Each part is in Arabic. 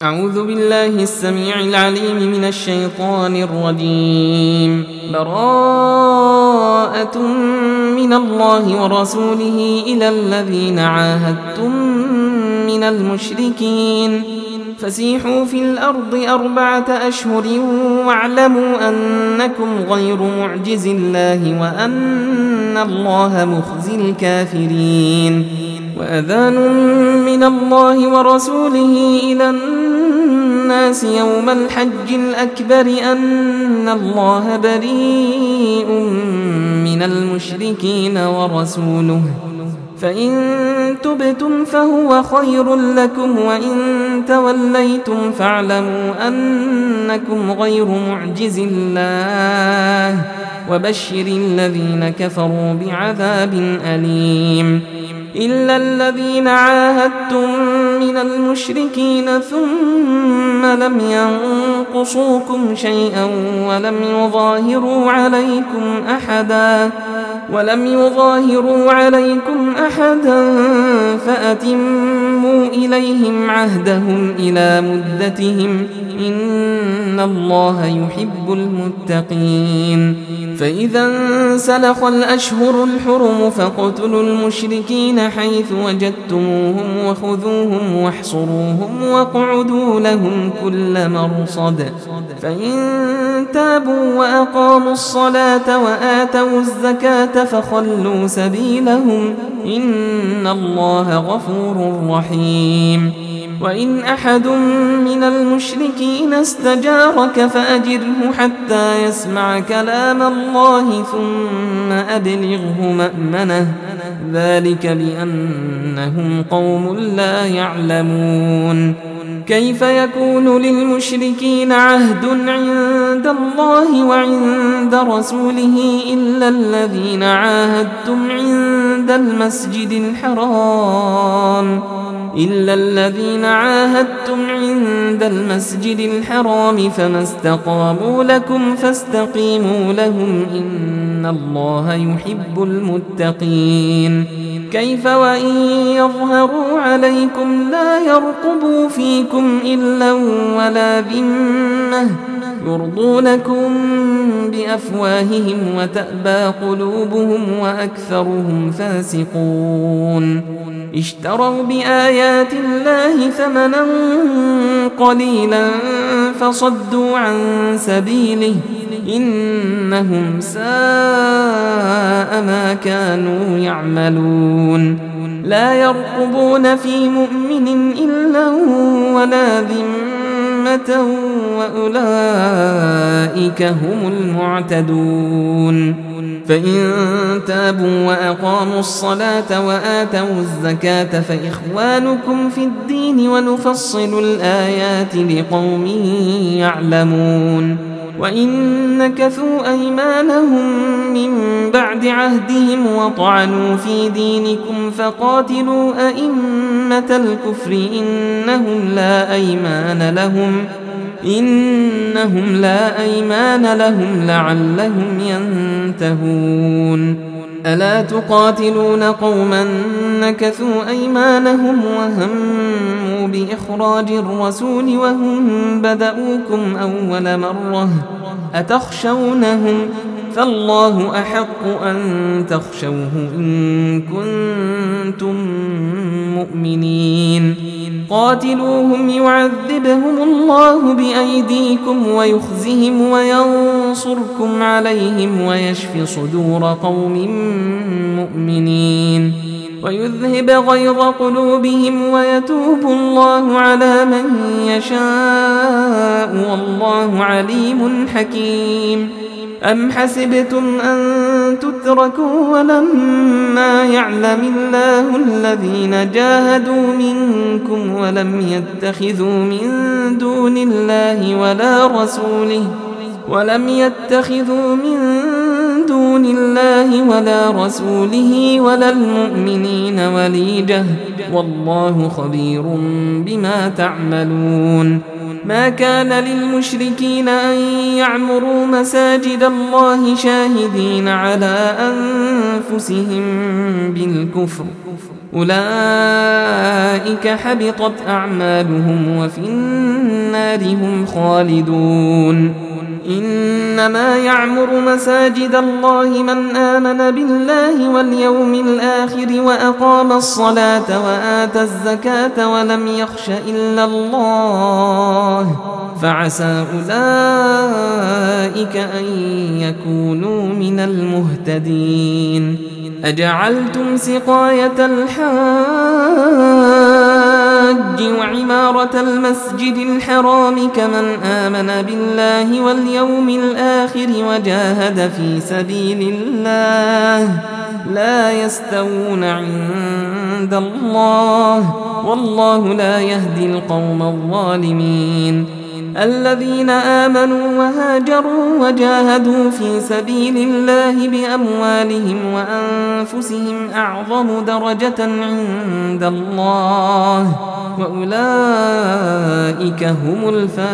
أعوذ بالله السميع العليم من الشيطان الرجيم. براءة من الله ورسوله إلى الذين عاهدتم من المشركين فسيحوا في الأرض 4 أشهر واعلموا أنكم غير معجز الله وأن الله مخزي الكافرين. وأذان من الله ورسوله إلى الناس يوم الحج الأكبر أن الله بريء من المشركين ورسوله فإن تبتم فهو خير لكم وإن توليتم فاعلموا أنكم غير معجز الله وبشر الذين كفروا بعذاب أليم. إلا الذين عاهدتم من المشركين ثم لم ينقصوكم شيئا ولم يظاهروا عليكم أحدا فأتموا إليهم عهدهم إلى مدتهم إن الله يحب المتقين. فإذا انسلخ الأشهر الحرم فاقتلوا المشركين حيث وجدتموهم وخذوهم واحصروهم واقعدوا لهم كل مرصد فإن تابوا وأقاموا الصلاة وآتوا الزكاة فخلوا سبيلهم إن الله غفور رحيم. وإن أحد من المشركين استجارك فأجره حتى يسمع كلام الله ثم أبلغه مأمنه ذلك بأنهم قوم لا يعلمون. كيف يكون للمشركين عهد عند الله وعند رسوله إلا الذين عاهدتم عند المسجد الحرام فما استقاموا لكم فاستقيموا لهم إن الله يحب المتقين. كيف وإن يظهروا عليكم لا يرقبوا فيكم إلا ولا ذمة يرضونكم بأفواههم وتأبى قلوبهم وأكثرهم فاسقون. اشتروا بآيات الله ثمنا قليلا فصدوا عن سبيله إنهم ساء ما كانوا يعملون. لا يرقبون في مؤمن إلا ولا ذمة وأولئك هم المعتدون. فإن تابوا وأقاموا الصلاة وآتوا الزكاة فإخوانكم في الدين ونفصل الآيات لقوم يعلمون. وإن نكثوا أيمانهم من بعد عهدهم وطعنوا في دينكم فقاتلوا أئمة الكفر إنهم لا أيمان لهم لعلهم ينتهون. ألا تقاتلون قوما نكثوا أيمانهم وهموا بإخراج الرسول وهم بدؤوكم أول مرة أتخشونهم فالله أحق أن تخشوه إن كنتم مؤمنين. قاتلوهم يعذبهم الله بأيديكم ويخزهم وينصركم عليهم ويشف صدور قوم مؤمنين ويذهب غيظ قلوبهم ويتوب الله على من يشاء والله عليم حكيم. أم حسبتم أن تتركوا ولما يعلم الله الذين جاهدوا منكم ولم يتخذوا من دون الله ولا رسوله ولا المؤمنين وليجة والله خبير بما تعملون. ما كان للمشركين أن يعمروا مساجد الله شاهدين على أنفسهم بالكفر أولئك حبطت أعمالهم وفي النار النار هم خالدون إنما يعمر مساجد الله من آمن بالله واليوم الآخر وأقام الصلاة وآتى الزكاة ولم يخش إلا الله فعسى أولئك أن يكونوا من المهتدين أجعلتم سقاية الحاج وعمارة المسجد الحرام كمن آمن بالله واليوم الآخر وجاهد في سبيل الله لا يستوون عند الله والله لا يهدي القوم الظالمين الذين آمنوا وهاجروا وجاهدوا في سبيل الله بأموالهم وأنفسهم أعظم درجة عند الله وأولئك هم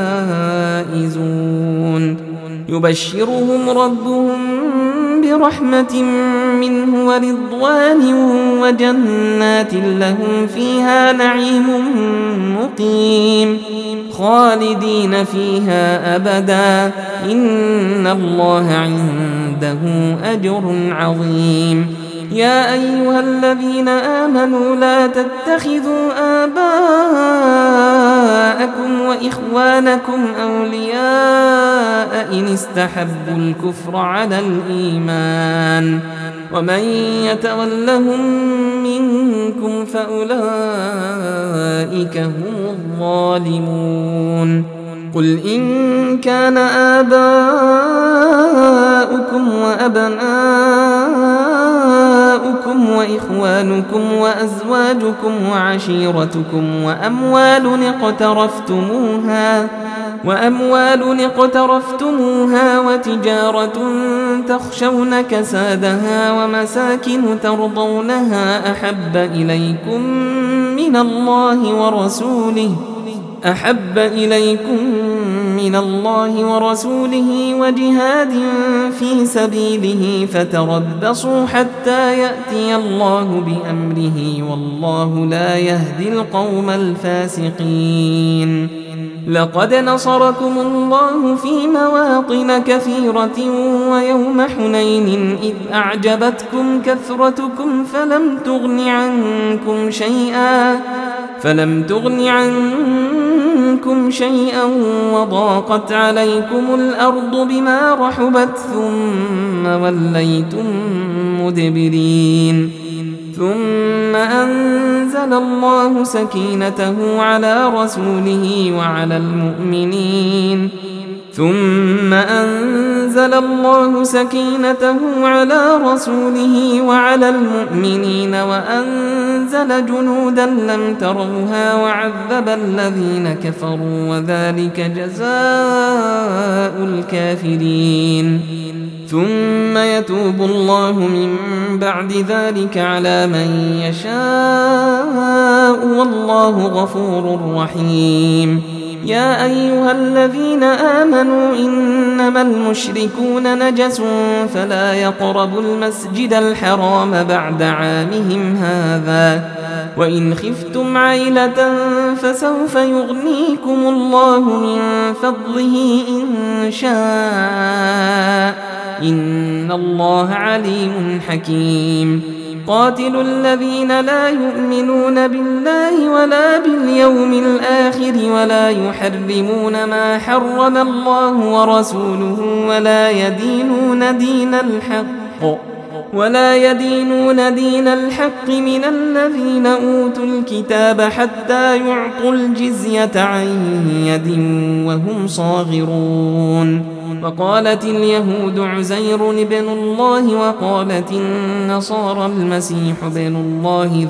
الفائزون يبشرهم ربهم برحمة منه ورضوان وجنات لهم فيها نعيم مقيم خالدين فيها أبدا إن الله عنده أجر عظيم يا أيها الذين آمنوا لا تتخذوا آباءكم وإخوانكم أولياء إن استحبوا الكفر على الإيمان ومن يتولهم منكم فأولئك هم الظالمون قل إن كان آباؤكم وأبناؤكم وإخوانكم وأزواجكم وعشيرتكم وأموال اقترفتموها وتجارة تخشون كسادها ومساكن ترضونها أحب إليكم من الله ورسوله وجهاد في سبيله فتربصوا حتى يأتي الله بأمره والله لا يهدي القوم الفاسقين لقد نصركم الله في مواطن كثيرة ويوم حنين إذ أعجبتكم كثرتكم فلم تغن عنكم شيئا وضاقت عليكم الأرض بما رحبت ثم وليتم مدبرين ثم أنزل الله سكينته على رسوله وعلى المؤمنين وأنزل جنودا لم تروها وعذب الذين كفروا وذلك جزاء الكافرين ثم يتوب الله من بعد ذلك على من يشاء والله غفور رحيم يا أيها الذين آمنوا إنما المشركون نجس فلا يقربوا المسجد الحرام بعد عامهم هذا وإن خفتم عيلة فسوف يغنيكم الله من فضله إن شاء إن الله عليم حكيم قاتلوا الذين لا يؤمنون بالله ولا باليوم الآخر ولا يحرمون ما حرم الله ورسوله ولا يدينون دين الحق من الذين أوتوا الكتاب حتى يعطوا الجزية عن يد وهم صاغرون وقالت اليهود عزير ابن الله وقالت النصارى المسيح ابن الله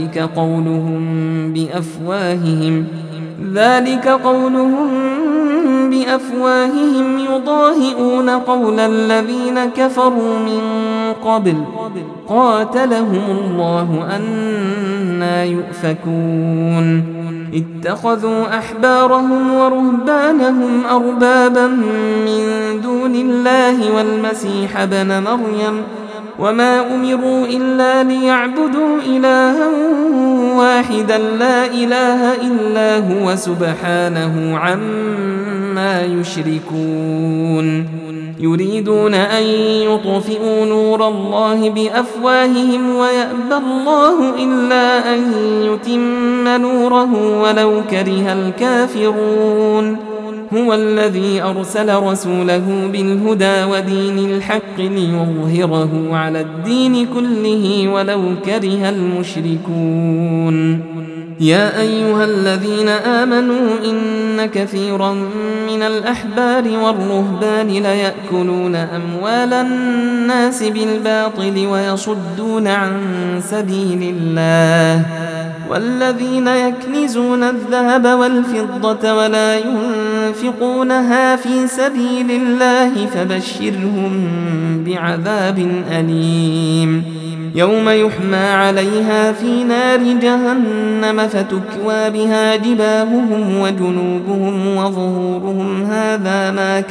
ذلك قولهم بأفواههم يضاهئون قول الذين كفروا من قبل قاتلهم الله أنى يؤفكون اتخذوا أحبارهم ورهبانهم أربابا من دون الله والمسيح ابن مريم وما أمروا إلا ليعبدوا إلها واحدا لا إله إلا هو سبحانه عما يشركون يريدون أن يطفئوا نور الله بأفواههم ويأبى الله إلا أن يتم نوره ولو كره الكافرون هو الذي أرسل رسوله بالهدى ودين الحق ليظهره على الدين كله ولو كره المشركون يا أيها الذين آمنوا إن كثيرا من الأحبار والرهبان ليأكلون أموال الناس بالباطل ويصدون عن سبيل الله والذين يكنزون الذهب والفضة ولا ينفقونها في سبيل الله فبشرهم بعذاب أليم يوم يحمى عليها في نار جهنم فتكوى بها جباههم وجنوبهم وظهورهم هذا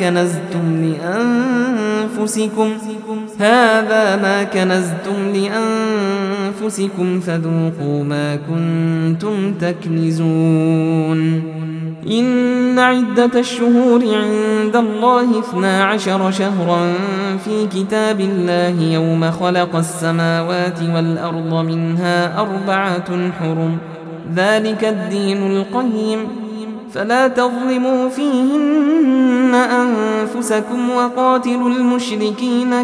ما كنزتم لأنفسكم فذوقوا ما كنتم تكنزون إن عدة الشهور عند الله 12 شهرا في كتاب الله يوم خلق السماوات والأرض منها 4 حرم ذلك الدين القيم فلا تظلموا فيهن أنفسكم وقاتلوا المشركين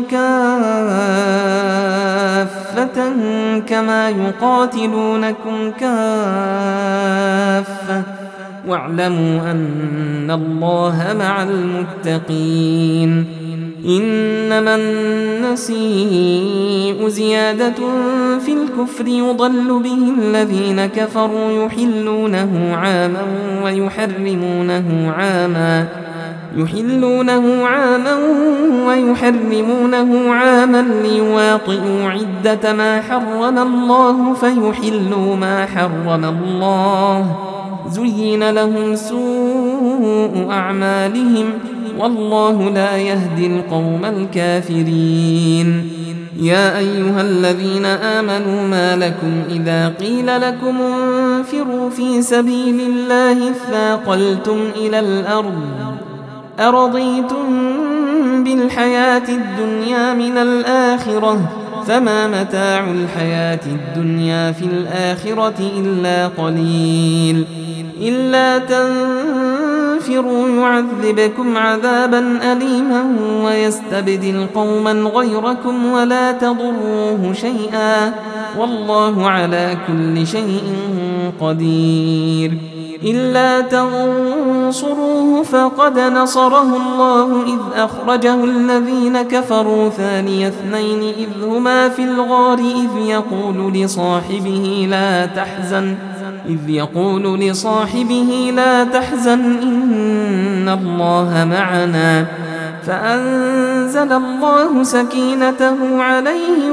كافة كما يقاتلونكم كافة واعلموا أن الله مع المتقين إنما النسيء زيادة في الكفر يضل به الذين كفروا يحلونه عاما ويحرمونه عاما ليواطئوا عدة ما حرم الله فيحلوا ما حرم الله زين لهم سوء أعمالهم والله لا يهدي القوم الكافرين يا أيها الذين آمنوا ما لكم إذا قيل لكم انفروا في سبيل الله اثاقلتم إلى الأرض أرضيتم بالحياة الدنيا من الآخرة فما متاع الحياة الدنيا في الآخرة إلا قليل إلا تنفروا يعذبكم عذابا أليما ويستبدل قوما غيركم ولا تضروه شيئا والله على كل شيء قدير إلا تنصروه فقد نصره الله إذ أخرجه الذين كفروا ثاني اثنين إذ هما في الغار إذ يقول لصاحبه لا تحزن إن الله معنا فأنزل الله سكينته عليه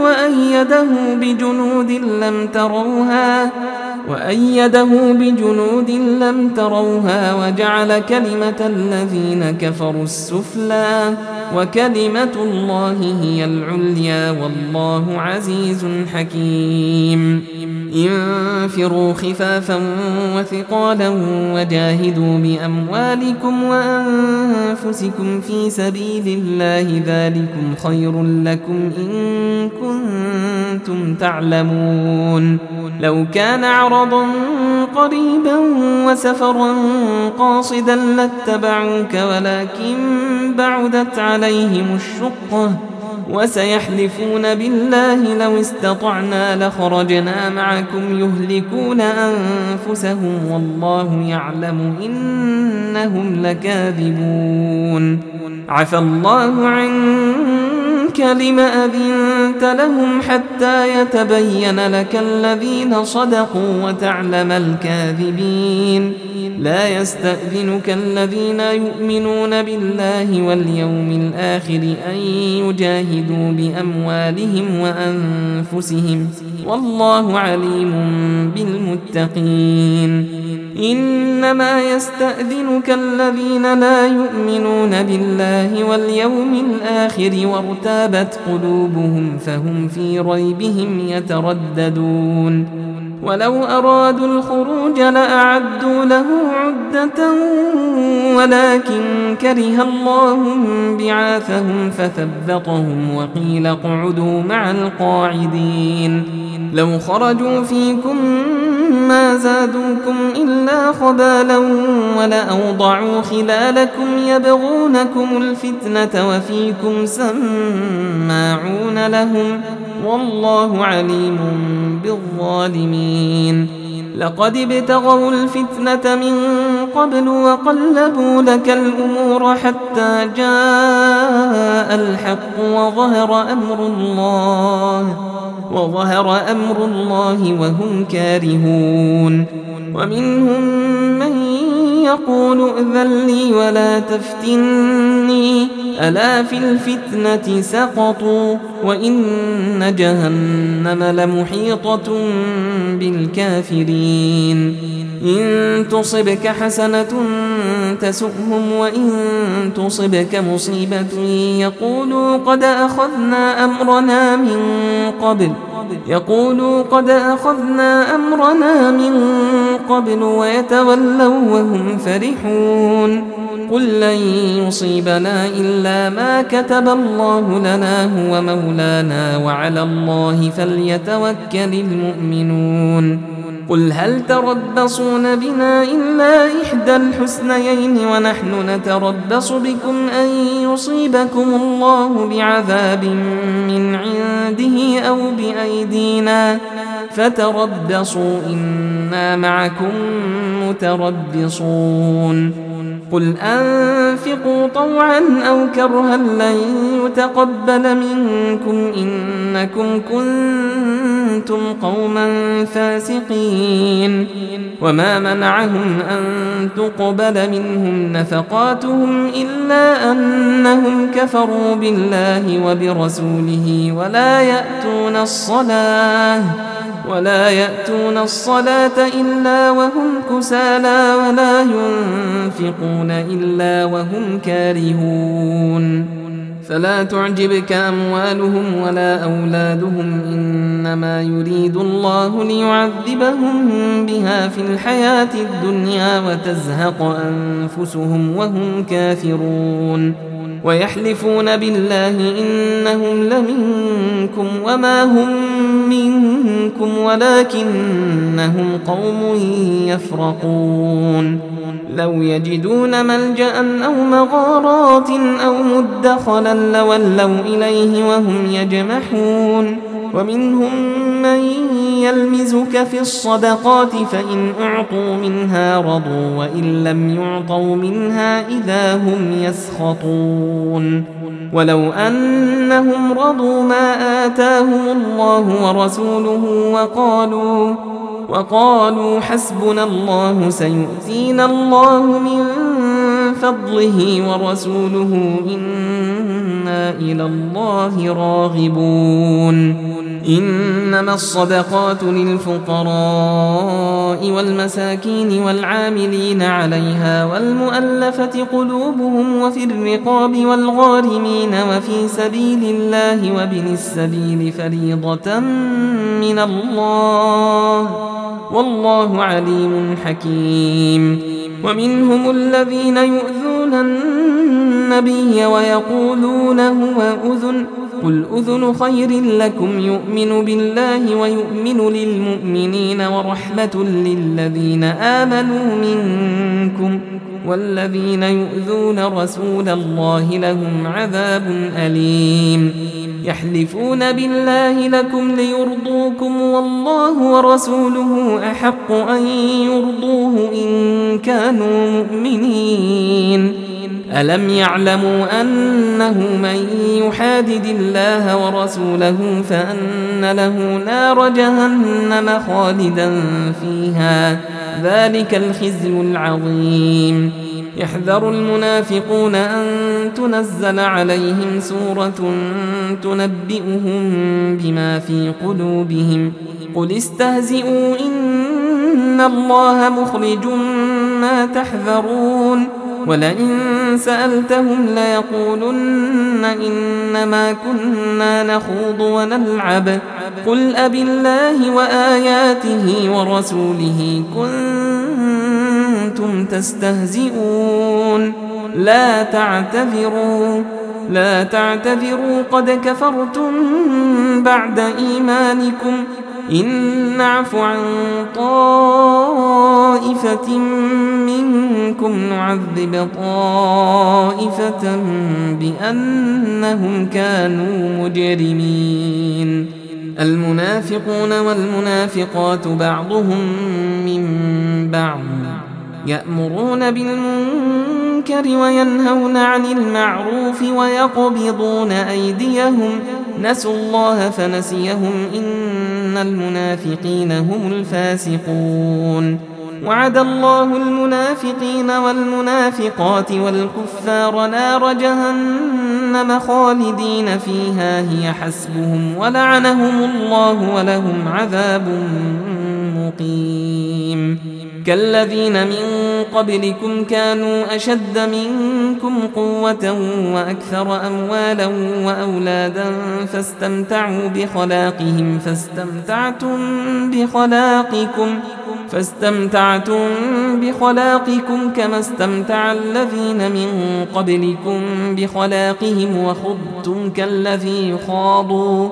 وأيده بجنود لم تروها وجعل كلمة الذين كفروا السفلى وكلمة الله هي العليا والله عزيز حكيم انفروا خفافا وثقالا وجاهدوا بأموالكم وأنفسكم في سبيل الله ذلكم خير لكم إن كنتم تعلمون لو كان عرضا قريبا وسفرا قاصدا لاتبعوك ولكن بعدت عليهم الشقة وسيحلفون بالله لو استطعنا لخرجنا معكم يهلكون أنفسهم والله يعلم إنهم لكاذبون عفى الله عنك لم أذنت لهم حتى يتبين لك الذين صدقوا وتعلم الكاذبين لا يستأذنك الذين يؤمنون بالله واليوم الآخر أن يجاهدوا بأموالهم وأنفسهم والله عليم بالمتقين إنما يستأذنك الذين لا يؤمنون بالله واليوم الآخر وارتابت قلوبهم فهم في ريبهم يترددون ولو أرادوا الخروج لأعدوا له عدة ولكن كره الله بعاثهم فثبطهم وقيل اقعدوا مع القاعدين لو خرجوا فيكم ما زادوكم إلا خبالا ولأوضعوا خلالكم يبغونكم الفتنة وفيكم سماعون لهم والله عليم بالظالمين لقد ابتغوا الفتنة من قبل وقلبوا لك الأمور حتى جاء الحق وظهر أمر الله وهم كارهون ومنهم من يقول ائذن لي ولا تفتني ألا في الفتنة سقطوا وإن جهنم لمحيطة بالكافرين إن تصبك حسنة تسؤهم وإن تصبك مصيبة يقولوا قد أخذنا أمرنا من قبل ويتولوا وهم فرحون قل لن يصيبنا إلا ما كتب الله لنا هو مولانا وعلى الله فليتوكل المؤمنون قل هل تربصون بنا إلا إحدى الحسنيين ونحن نتربص بكم أن يصيبكم الله بعذاب من عنده أو بأيدينا فتربصوا إنا معكم متربصون قل أنفقوا طوعا أو كرها لن يتقبل منكم إنكم كنتم قوما فاسقين وما منعهم أن تقبل منهم نفقاتهم إلا أنهم كفروا بالله وبرسوله ولا يأتون الصلاة إلا وهم كسالى ولا ينفقون إلا وهم كارهون فلا تعجبك أموالهم ولا أولادهم إنما يريد الله ليعذبهم بها في الحياة الدنيا وتزهق أنفسهم وهم كافرون ويحلفون بالله إنهم لمنكم وما هم منكم ولكنهم قوم يفرقون لو يجدون ملجأ أو مغارات أو مدخلا لولوا إليه وهم يجمحون ومنهم من يلمزك في الصدقات فإن أعطوا منها رضوا وإن لم يعطوا منها إذا هم يسخطون ولو أنهم رضوا ما آتاهم الله ورسوله وقالوا حسبنا الله سيؤتينا الله من فضله ورسوله إنا إلى الله راغبون إنما الصدقات للفقراء والمساكين والعاملين عليها والمؤلفة قلوبهم وفي الرقاب والغارمين وفي سبيل الله وابن السبيل فريضة من الله والله عليم حكيم ومنهم الذين يؤذون النبي ويقولون هو أذن قل أذن خير لكم يؤمن بالله ويؤمن للمؤمنين ورحمة للذين آمنوا منكم والذين يؤذون رسول الله لهم عذاب أليم يحلفون بالله لكم ليرضوكم والله ورسوله أحق أن يرضوه إن كانوا مؤمنين ألم يعلموا أنه من يحادد الله ورسوله فأن له نار جهنم خالدا فيها ذلك الخزي العظيم يحذر المنافقون أن تنزل عليهم سورة تنبئهم بما في قلوبهم قل استهزئوا إن الله مخرج ما تحذرون ولئن سألتهم ليقولن إنما كنا نخوض ونلعب قل أبالله وآياته ورسوله كنتم تستهزئون لا تعتذروا قد كفرتم بعد إيمانكم إن نعف عن طائفة منكم نعذب طائفة بأنهم كانوا مجرمين المنافقون والمنافقات بعضهم من بعض يأمرون بالمنكر وينهون عن المعروف ويقبضون أيديهم نسوا الله فنسيهم إن المنافقين هم الفاسقون وعد الله المنافقين والمنافقات والكفار نار جهنم خالدين فيها هي حسبهم ولعنهم الله ولهم عذاب مقيم كالذين من قبلكم كانوا أشد منكم قوة وأكثر أموالا وأولادا فاستمتعوا بخلاقكم كما استمتع الذين من قبلكم بخلاقهم وخضتم كالذي خاضوا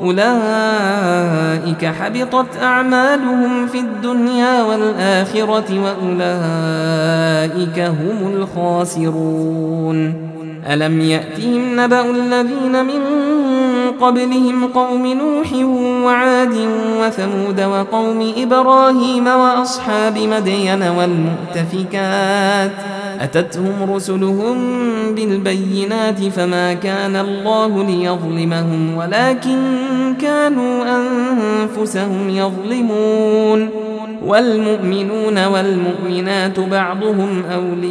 أولئك حبطت أعمالهم في الدنيا والآخرة وأولئك هم الخاسرون ألم يأتهم نبأ الذين من قبلهم قوم نوح وعاد وثمود وقوم إبراهيم وأصحاب مدين والمؤتفكات أتتهم رسلهم بالبينات فما كان الله ليظلمهم ولكن كانوا أنفسهم يظلمون والمؤمنون والمؤمنات بعضهم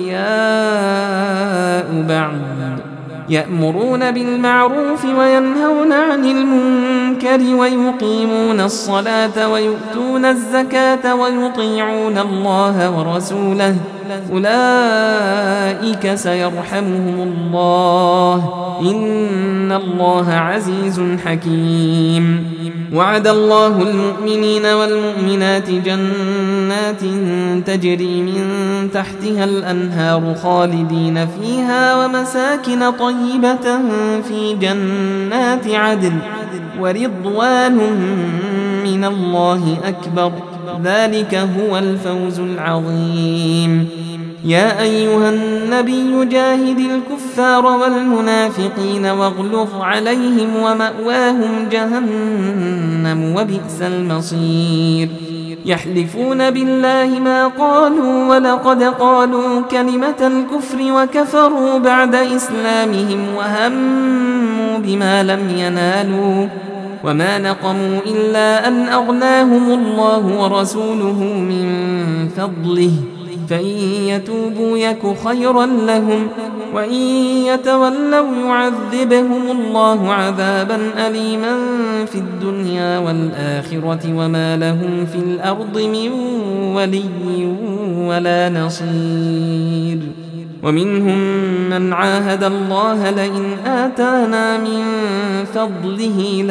أولياء بعض يأمرون بالمعروف وينهون عن المنكر ويقيمون الصلاة ويؤتون الزكاة ويطيعون الله ورسوله أولئك سيرحمهم الله إن الله عزيز حكيم وعد الله المؤمنين والمؤمنات جنات تجري من تحتها الأنهار خالدين فيها ومساكن طيبة في جنات عدن ورضوان من الله أكبر ذلك هو الفوز العظيم يا أيها النبي جاهد الكفار والمنافقين واغلظ عليهم ومأواهم جهنم وبئس المصير يحلفون بالله ما قالوا ولقد قالوا كلمة الكفر وكفروا بعد إسلامهم وهموا بما لم ينالوا وما نقموا إلا أن أغناهم الله ورسوله من فضله فإن يتوبوا يك خيرا لهم وإن يتولوا يعذبهم الله عذابا أليما في الدنيا والآخرة وما لهم في الأرض من ولي ولا نصير ومنهم من عاهد الله لئن آتانا من فضله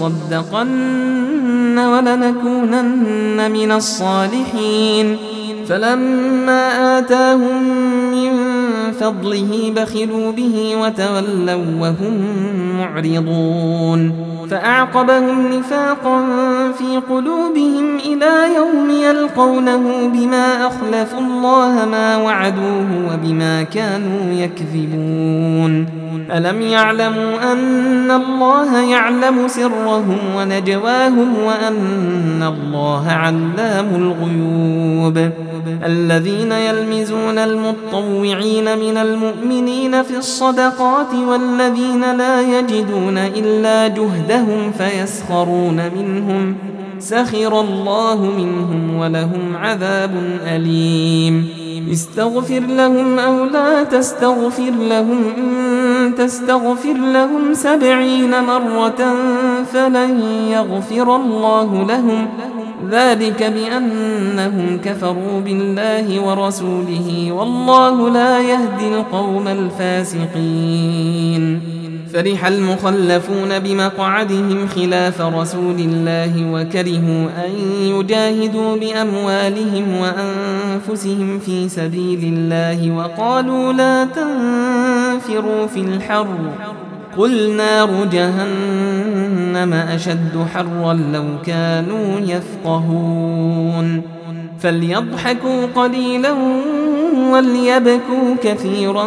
لنصدقن ولنكونن من الصالحين فلما آتاهم من فضله بخلوا به وتولوا وهم معرضون فأعقبهم نفاقا في قلوبهم إلى يوم يلقونه بما أخلفوا الله ما وعدوه وبما كانوا يكذبون ألم يعلموا أن الله يعلم سرهم ونجواهم وأن الله علام الغيوب الذين يلمزون المطوعين من المؤمنين في الصدقات والذين لا يجدون إلا جهدهم فيسخرون منهم سخر الله منهم ولهم عذاب أليم استغفر لهم أو لا تستغفر لهم إن تستغفر لهم 70 مرة فلن يغفر الله لهم ذلك بأنهم كفروا بالله ورسوله والله لا يهدي القوم الفاسقين. فرح المخلفون بمقعدهم خلاف رسول الله وكرهوا أن يجاهدوا بأموالهم وأنفسهم في سبيل الله وقالوا لا تنفروا في الحر قل نار جهنم أشد حرا لو كانوا يفقهون. فليضحكوا قليلا وليبكوا كثيرا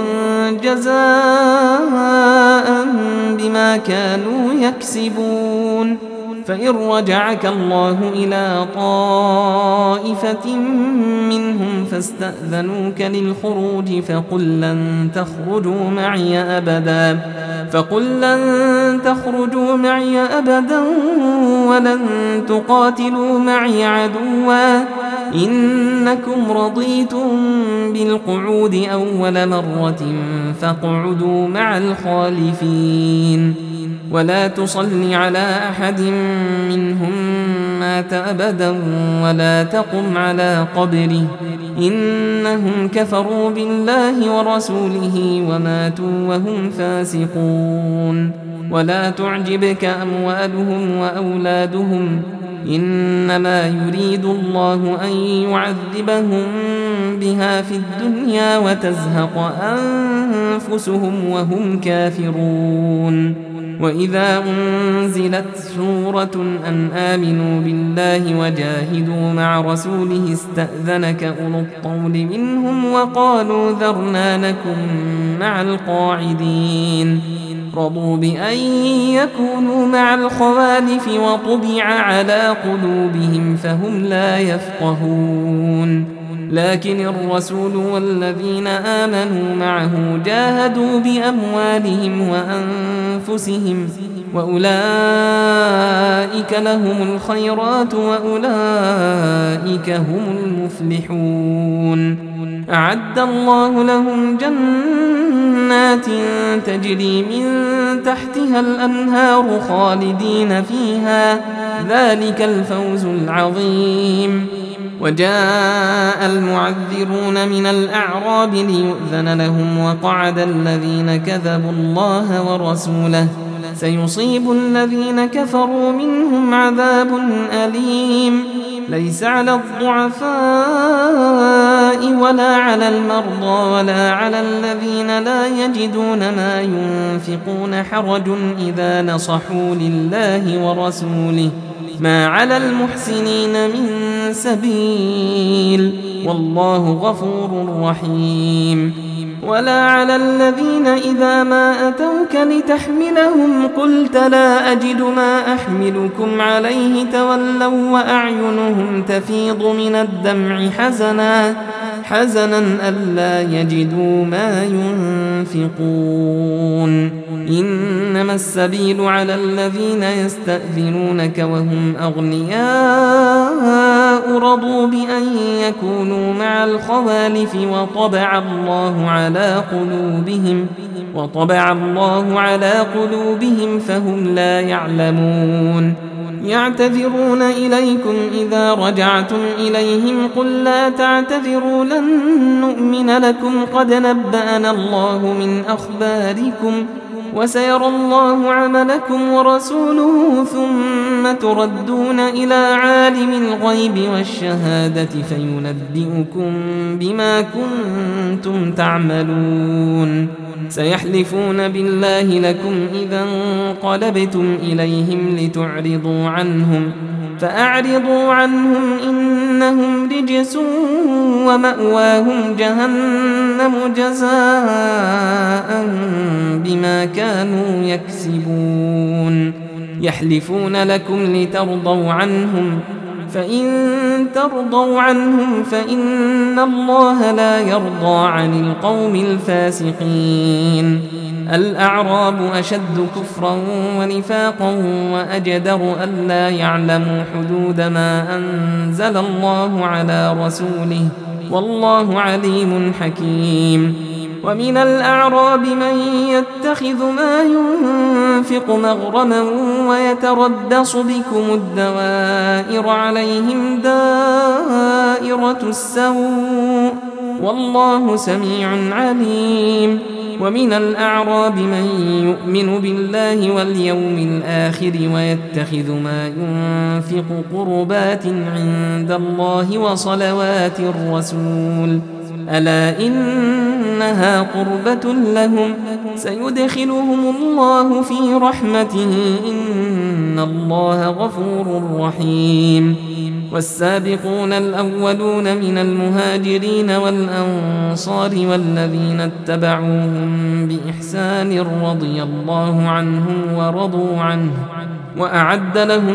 جزاء بما كانوا يكسبون. فإن رجعك الله إلى طائفة منهم فاستأذنوك للخروج فقل لن تخرجوا معي أبدا ولن تقاتلوا معي عدوا إنكم رضيتم بالقعود أول مرة فاقعدوا مع الخالفين. ولا تصل على أحد منهم مات أبدا ولا تقم على قبره إنهم كفروا بالله ورسوله وماتوا وهم فاسقون. ولا تعجبك أموالهم وأولادهم إنما يريد الله أن يعذبهم بها في الدنيا وتزهق أنفسهم وهم كافرون. وإذا أنزلت سورة أن آمنوا بالله وجاهدوا مع رسوله استأذنك أولو الطول منهم وقالوا ذرنا نكن مع القاعدين. رضوا بأن يكونوا مع الخوالف وطبع على قلوبهم فهم لا يفقهون. لكن الرسول والذين آمنوا معه جاهدوا بأموالهم وأنفسهم وأولئك لهم الخيرات وأولئك هم المفلحون. أعد الله لهم جنات تجري من تحتها الأنهار خالدين فيها ذلك الفوز العظيم. وجاء المعذرون من الأعراب ليؤذن لهم وقعد الذين كذبوا الله ورسوله سيصيب الذين كفروا منهم عذاب أليم. ليس على الضعفاء ولا على المرضى ولا على الذين لا يجدون ما ينفقون حرج إذا نصحوا لله ورسوله ما على المحسنين من سبيل والله غفور رحيم. ولا على الذين إذا ما أتوك لتحملهم قلت لا أجد ما أحملكم عليه تولوا وأعينهم تفيض من الدمع حزنا ألا يجدوا ما ينفقون. إنما السبيل على الذين يستأذنونك وهم أغنياء رضوا بأن يكونوا مع الخوالف وطبع الله على قلوبهم فهم لا يعلمون. يعتذرون إليكم إذا رجعتم إليهم قل لا تعتذروا لن نؤمن لكم قد نبأنا الله من أخباركم وسيرى الله عملكم ورسوله ثم تردون إلى عالم الغيب والشهادة فينبئكم بما كنتم تعملون. سيحلفون بالله لكم إذا انقلبتم إليهم لتعرضوا عنهم فأعرضوا عنهم إنهم رجس ومأواهم جهنم جزاء بما كانوا يكسبون. يحلفون لكم لترضوا عنهم فإن ترضوا عنهم فإن الله لا يرضى عن القوم الفاسقين. الأعراب أشد كفرا ونفاقا وأجدر ألا يعلموا حدود ما أنزل الله على رسوله والله عليم حكيم. ومن الأعراب من يتخذ ما ينفق مغرما ويتربص بكم الدوائر عليهم دائرة السوء والله سميع عليم ومن الأعراب من يؤمن بالله واليوم الآخر ويتخذ ما ينفق قربات عند الله وصلوات الرسول ألا إنها قربة لهم سيدخلهم الله في رحمته إن الله غفور رحيم والسابقون الأولون من المهاجرين والأنصار والذين اتبعوهم بإحسان رضي الله عنهم ورضوا عنه وأعد لهم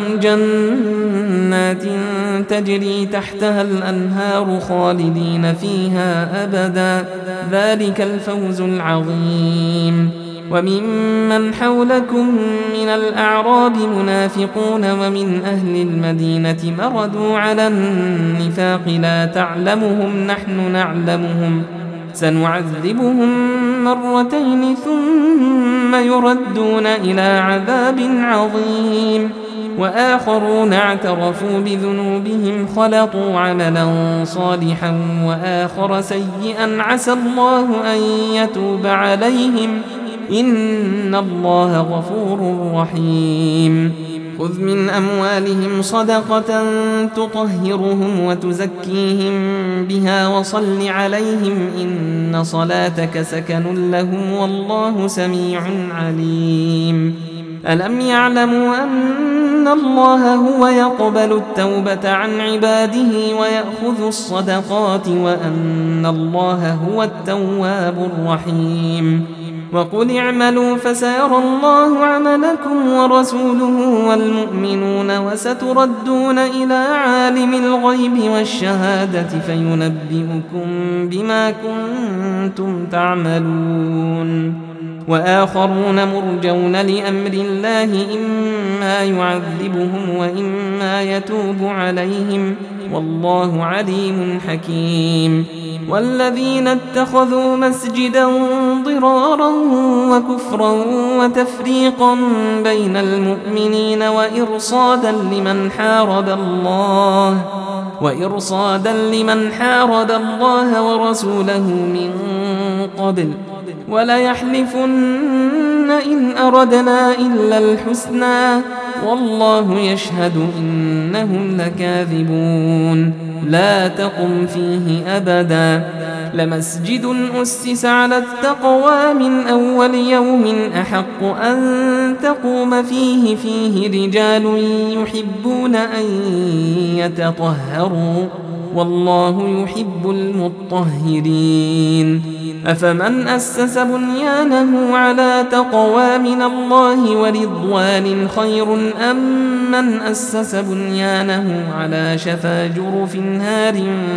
جنات تجري تحتها الأنهار خالدين فيها أبدا ذلك الفوز العظيم وممن حولكم من الأعراب منافقون ومن أهل المدينة مردوا على النفاق لا تعلمهم نحن نعلمهم سنعذبهم مرتين ثم يردون إلى عذاب عظيم وآخرون اعترفوا بذنوبهم خلطوا عملا صالحا وآخر سيئا عسى الله أن يتوب عليهم إن الله غفور رحيم خذ من أموالهم صدقة تطهرهم وتزكيهم بها وصل عليهم إن صلاتك سكن لهم والله سميع عليم ألم يعلموا أن الله هو يقبل التوبة عن عباده ويأخذ الصدقات وأن الله هو التواب الرحيم وقل اعملوا فسيرى الله عملكم ورسوله والمؤمنون وستردون إلى عالم الغيب والشهادة فينبئكم بما كنتم تعملون وآخرون مرجون لأمر الله إما يعذبهم وإما يتوب عليهم والله عليم حكيم والذين اتخذوا مسجدا ضرارا وكفرا وتفريقا بين المؤمنين وإرصادا لمن حارب الله ورسوله من قبل وليحلفن إن أردنا إلا الحسنى والله يشهد إنهم لكاذبون لا تقم فيه أبدا لمسجد أسس على التقوى من أول يوم أحق أن تقوم فيه رجال يحبون أن يتطهروا والله يحب المطهرين أفمن أسس بنيانه على تقوى من الله ورضوان خير أم من أسس بنيانه على شفا جرف نار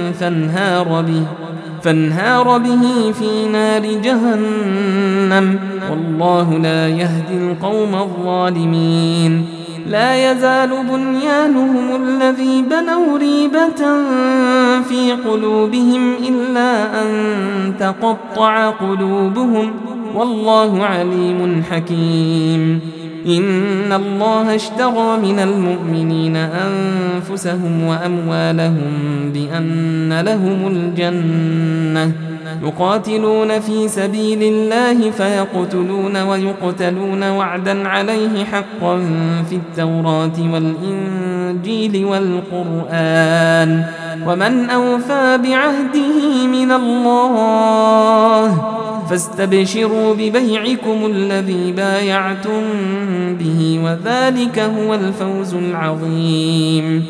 فانهار به في نار جهنم والله لا يهدي القوم الظالمين لا يزال بنيانهم الذي بنوا ريبة في قلوبهم إلا أن تقطع قلوبهم والله عليم حكيم إن الله اشترى من المؤمنين أنفسهم وأموالهم بأن لهم الجنة يقاتلون في سبيل الله فيقتلون ويقتلون وعدا عليه حقا في التوراة والإنجيل والقرآن ومن أوفى بعهده من الله فاستبشروا ببيعكم الذي بايعتم به وذلك هو الفوز العظيم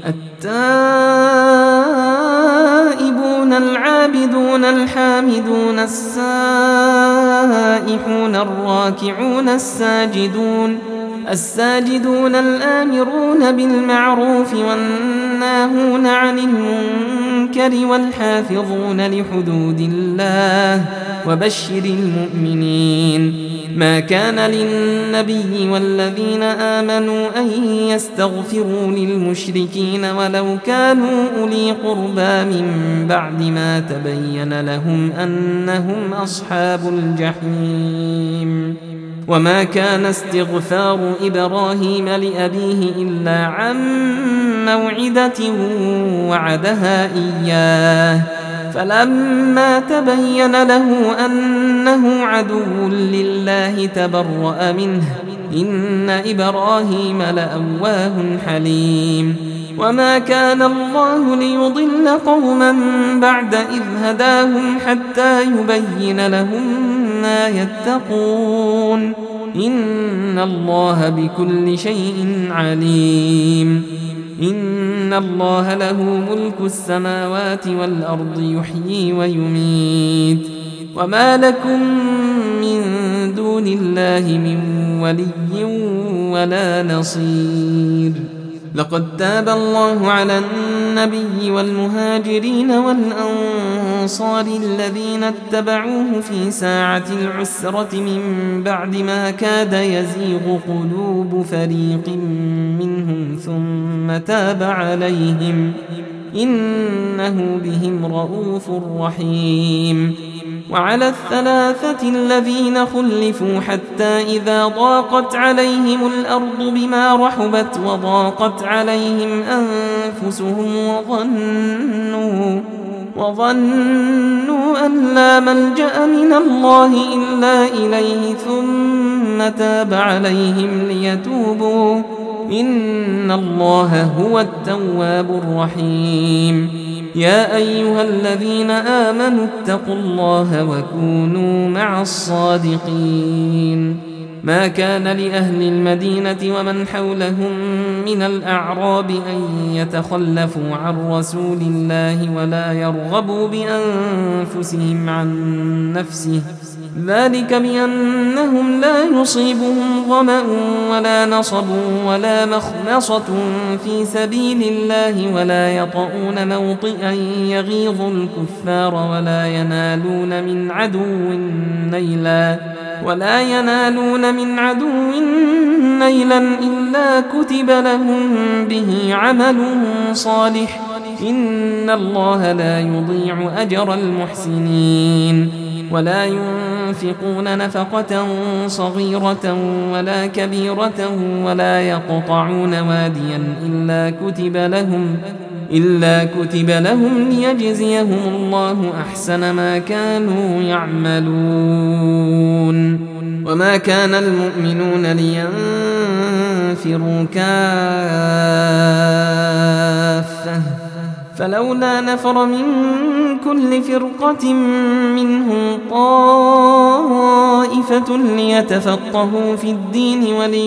التائبون العابدون الحامدون السائحون الراكعون الساجدون الآمرون بالمعروف والناهون عن المنكر والحافظون لحدود الله وبشر المؤمنين. ما كان للنبي والذين آمنوا أن يستغفروا للمشركين ولو كانوا أولي قربى من بعد ما تبين لهم أنهم أصحاب الجحيم. وما كان استغفار إبراهيم لأبيه إلا عن موعدة وعدها إياه، فلما تبين له أنه عدو لله تبرأ منه، إن إبراهيم لأواه حليم. وما كان الله ليضل قوما بعد إذ هداهم حتى يبين لهم ما يتقون، إن الله بكل شيء عليم. إن الله له ملك السماوات والأرض يحيي ويميت، وما لكم من دون الله من ولي ولا نصير. لقد تاب الله على النبي والمهاجرين والأنصار الذين اتبعوه في ساعة العسرة من بعد ما كاد يزيغ قلوب فريق منهم ثم تاب عليهم، إنه بهم رؤوف رحيم. وعلى الثلاثة الذين خلفوا حتى إذا ضاقت عليهم الأرض بما رحبت وضاقت عليهم أنفسهم وظنوا أن لا ملجأ من الله إلا إليه ثم تاب عليهم ليتوبوا، إن الله هو التواب الرحيم. يا أيها الذين آمنوا اتقوا الله وكونوا مع الصادقين. ما كان لأهل المدينة ومن حولهم من الأعراب أن يتخلفوا عن رسول الله ولا يرغبوا بأنفسهم عن نفسه، ذلك بأنهم لا يصيبهم ظمأ ولا نصب ولا مخمصة في سبيل الله ولا يطؤون موطئا يغيظ الكفار ولا ينالون من عدو نيلا إلا كتب لهم به عمل صالح، إن الله لا يضيع أجر المحسنين. ولا ينفقون نفقة صغيرة ولا كبيرة ولا يقطعون واديا إلا كتب لهم ليجزيهم الله أحسن ما كانوا يعملون. وما كان المؤمنون لينفروا كافة، فلولا نفر من كل فرقة منهم طائفة ليتفقهوا في الدين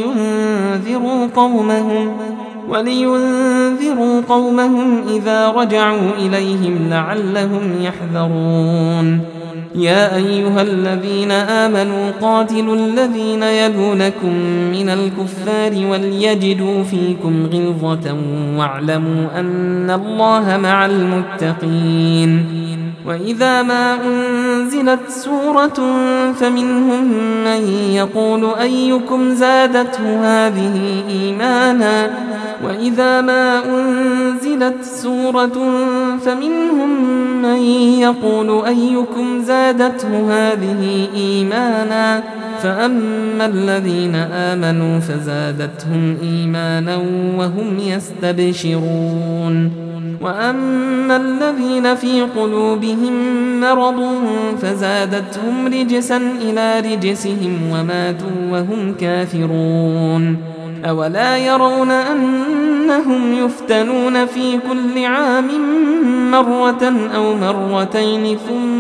ولينذروا قومهم إذا رجعوا إليهم لعلهم يحذرون. يا أيها الذين آمنوا قاتلوا الذين يلونكم من الكفار وليجدوا فيكم غلظة واعلموا أن الله مع المتقين. وإذا ما أنزلت سورة فمنهم من يقول أيكم زادته هذه إيمانا وإذا ما أنزلت سورة فمنهم من يقول أيكم زادته هذه إيمانا فأما الذين آمنوا فزادتهم إيمانا وهم يستبشرون وأما الذين في قلوبهم مرض فزادتهم رجسا إلى رجسهم وماتوا وهم كافرون. أولا يرون أنهم يفتنون في كل عام مرة أو مرتين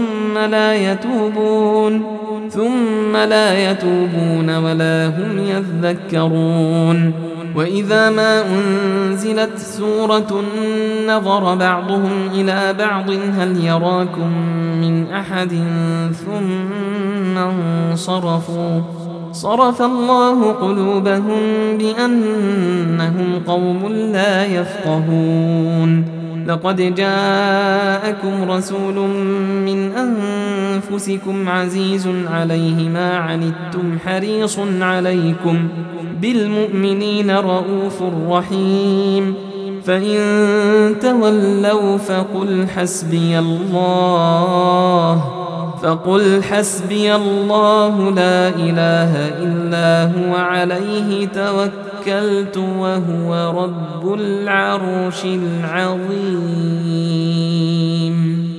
ثم لا يتوبون ولا هم يذكرون. وإذا ما أنزلت سورة نظر بعضهم إلى بعض هل يراكم من أحد ثم انصرفوا صرف الله قلوبهم بأنهم قوم لا يفقهون. لقد جاءكم رسول من أنفسكم عزيز عليه ما عنتم حريص عليكم بالمؤمنين رؤوف رحيم فإن تولوا فقل حسبي الله لا إله إلا هو عليه توكلت وهو رب العرش العظيم.